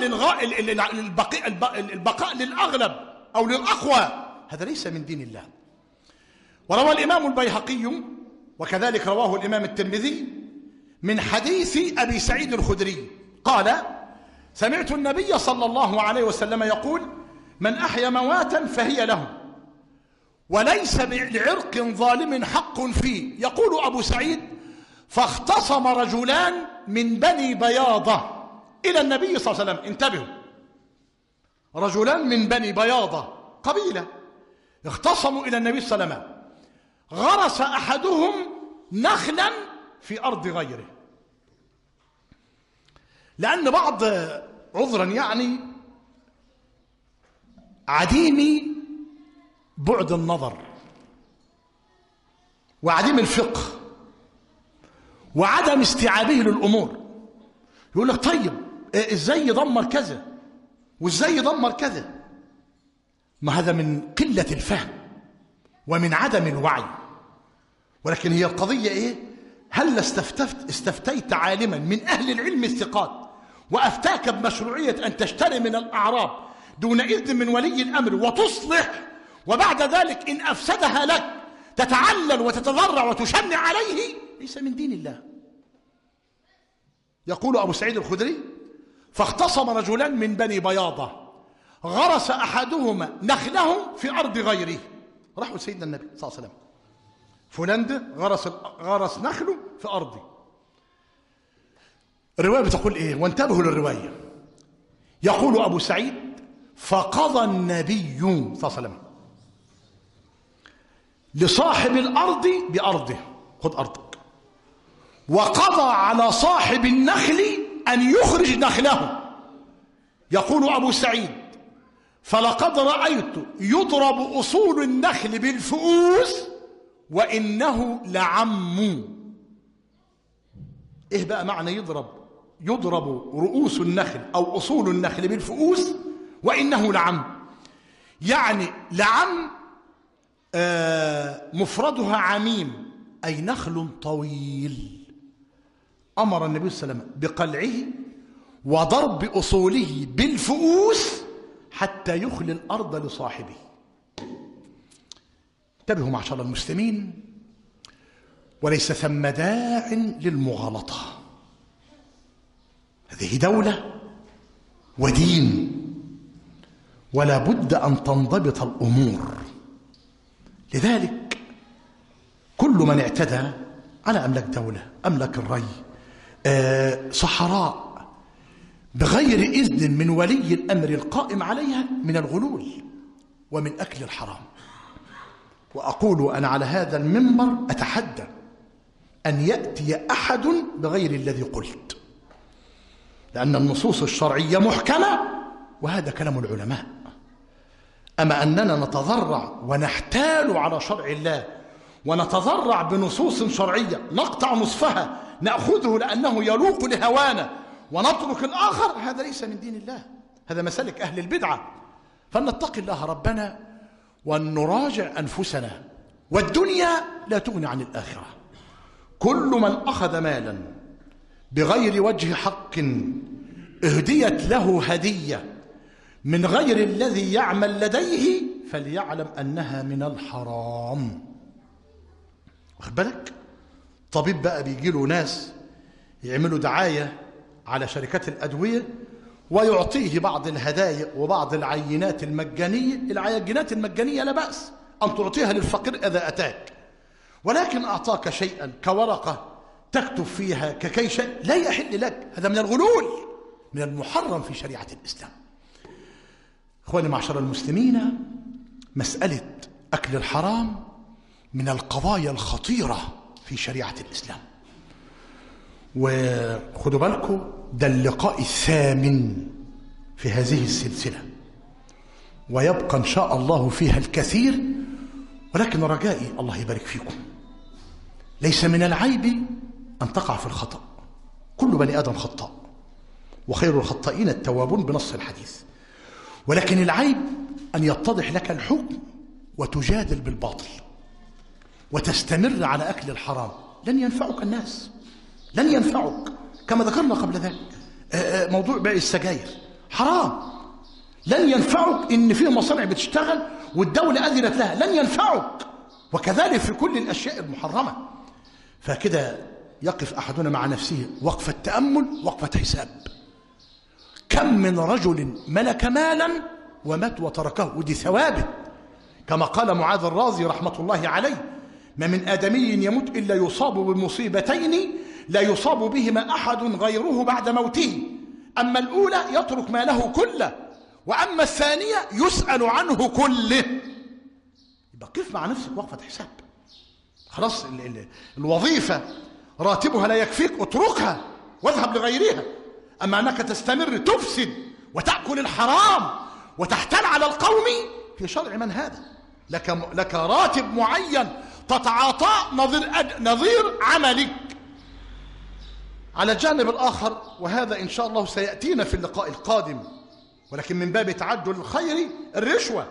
البقاء للأغلب أو للأقوى، هذا ليس من دين الله. وروى الإمام البيهقي وكذلك رواه الإمام الترمذي من حديث أبي سعيد الخدري قال: سمعت النبي صلى الله عليه وسلم يقول: من أحيا مواتا فهي له وليس لعرق ظالم حق فيه. يقول أبو سعيد: فاختصم رجلان من بني بياضة إلى النبي صلى الله عليه وسلم. انتبهوا، رجلان من بني بياضة قبيلة اختصموا إلى النبي صلى الله عليه وسلم. غرس أحدهم نخلا في أرض غيره، لأن بعض عذرا يعني عديم بعد النظر وعديم الفقه وعدم استيعابه للأمور يقول لك: طيب ازاي يدمر كذا وازاي يدمر كذا؟ ما هذا من قلة الفهم ومن عدم الوعي. ولكن هي القضية ايه؟ هل استفتيت عالما من أهل العلم الثقات وأفتاك بمشروعية أن تشتري من الأعراب دون إذن من ولي الأمر وتصلح، وبعد ذلك إن أفسدها لك تتعلل وتتضرع وتشنع عليه؟ ليس من دين الله. يقول أبو سعيد الخدري: فاختصم رجلان من بني بياضة، غرس أحدهما نخله في أرض غيره. راحوا لسيدنا النبي صلى الله عليه وسلم، فلان ده غرس نخله في أرضي. الرواية بتقول إيه؟ وانتبهوا للرواية. يقول أبو سعيد: فقضى النبي صلى الله عليه وسلم لصاحب الأرض بأرضه، خذ أرضك، وقضى على صاحب النخل أن يخرج نخله. يقول أبو سعيد: فلقد رأيت يضرب أصول النخل بالفؤوس وإنه لعم. إيه بقى معنى يضرب رؤوس النخل أو أصول النخل بالفؤوس وإنه لعم؟ يعني لعم مفردها عميم، أي نخل طويل. أمر النبي صلى الله عليه وسلم بقلعه وضرب أصوله بالفؤوس حتى يخلي الأرض لصاحبه. انتبهوا معشر المسلمين، وليس ثم داع للمغالطة. هذه دولة ودين، ولا بد أن تنضبط الأمور. لذلك كل من اعتدى على أملاك دولة، أملاك الري، صحراء، بغير إذن من ولي الأمر القائم عليها، من الغلول ومن أكل الحرام. وأقول أنا على هذا المنبر أتحدى أن يأتي أحد بغير الذي قلت، لأن النصوص الشرعية محكمة، وهذا كلام العلماء. أما أننا نتضرع ونحتال على شرع الله ونتضرع بنصوص شرعية نقطع نصفها نأخذه لأنه يلوق لهوانا ونترك الآخر، هذا ليس من دين الله، هذا مسالك أهل البدعة. فلنتقي الله ربنا وأن نراجع أنفسنا، والدنيا لا تغني عن الآخرة. كل من أخذ مالا بغير وجه حق اهديت له هدية من غير الذي يعمل لديه فليعلم أنها من الحرام. واخد بالك؟ طبيب بقى بيجي له ناس يعملوا دعاية على شركات الأدوية ويعطيه بعض الهدايا وبعض العينات المجانية. العينات المجانية لا بأس أن تعطيها للفقير إذا أتاك، ولكن أعطاك شيئا كورقة تكتب فيها ككي شيء لا يحل لك، هذا من الغلول، من المحرم في شريعة الإسلام. إخواني معشر المسلمين، مسألة أكل الحرام من القضايا الخطيرة في شريعة الإسلام. وخدوا بالكم، ده اللقاء الثامن في هذه السلسلة، ويبقى إن شاء الله فيها الكثير، ولكن رجائي الله يبارك فيكم، ليس من العيب أن تقع في الخطأ، كل بني آدم خطاء، وخير الخطائين التوابون بنص الحديث. ولكن العيب أن يتضح لك الحكم وتجادل بالباطل وتستمر على أكل الحرام. لن ينفعك الناس، لن ينفعك. كما ذكرنا قبل ذلك موضوع بيع السجاير حرام، لن ينفعك إن فيه مصانع بتشتغل والدولة أذنت لها، لن ينفعك. وكذلك في كل الأشياء المحرمة. فكده يقف أحدنا مع نفسه وقفة تأمل، وقفة حساب. كم من رجل ملك مالا ومات وتركه، ودي ثوابت، كما قال معاذ الرازي رحمة الله عليه: ما من آدمي يموت إلا يصاب بمصيبتين لا يصاب بهما أحد غيره بعد موته، أما الأولى يترك ماله كله، وأما الثانية يسأل عنه كله. يبقى قف مع نفسك وقفة حساب. خلاص الوظيفة راتبها لا يكفيك، اتركها واذهب لغيرها. أما أنك تستمر تفسد وتأكل الحرام وتحتال على القوم، في شرع من هذا؟ لك راتب معين تتعاطى نظير عملك. على الجانب الآخر، وهذا إن شاء الله سيأتينا في اللقاء القادم، ولكن من باب تعجل الخير، الرشوة،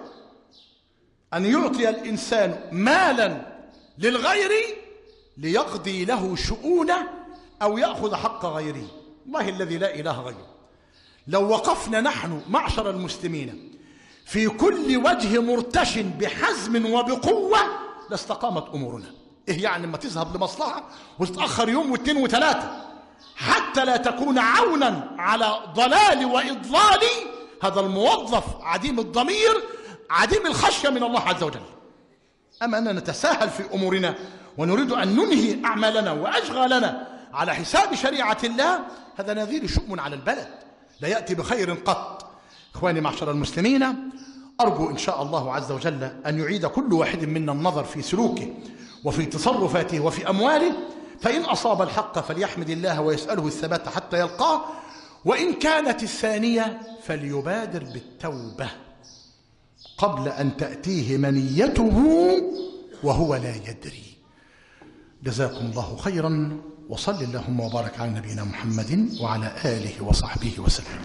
أن يعطي الإنسان مالا للغير ليقضي له شؤونه أو يأخذ حق غيره. الله الذي لا إله غيره، لو وقفنا نحن معشر المسلمين في كل وجه مرتش بحزم وبقوة لاستقامت أمورنا. إيه يعني لما تذهب لمصلحة وتتأخر يوم واثنين وثلاثة حتى لا تكون عونا على ضلال وإضلال هذا الموظف عديم الضمير عديم الخشية من الله عز وجل. أما أننا نتساهل في أمورنا ونريد أن ننهي أعمالنا وأشغالنا على حساب شريعة الله، هذا نذير شؤم على البلد لا يأتي بخير قط. إخواني معشر المسلمين، أرجو إن شاء الله عز وجل أن يعيد كل واحد منا النظر في سلوكه وفي تصرفاته وفي أمواله، فإن أصاب الحق فليحمد الله ويسأله الثبات حتى يلقاه، وإن كانت الثانية فليبادر بالتوبة قبل أن تأتيه منيته وهو لا يدري. جزاكم الله خيرا، وصل اللهم وبارك على نبينا محمد وعلى آله وصحبه وسلم.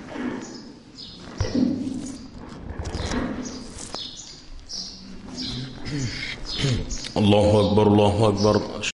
الله أكبر الله أكبر.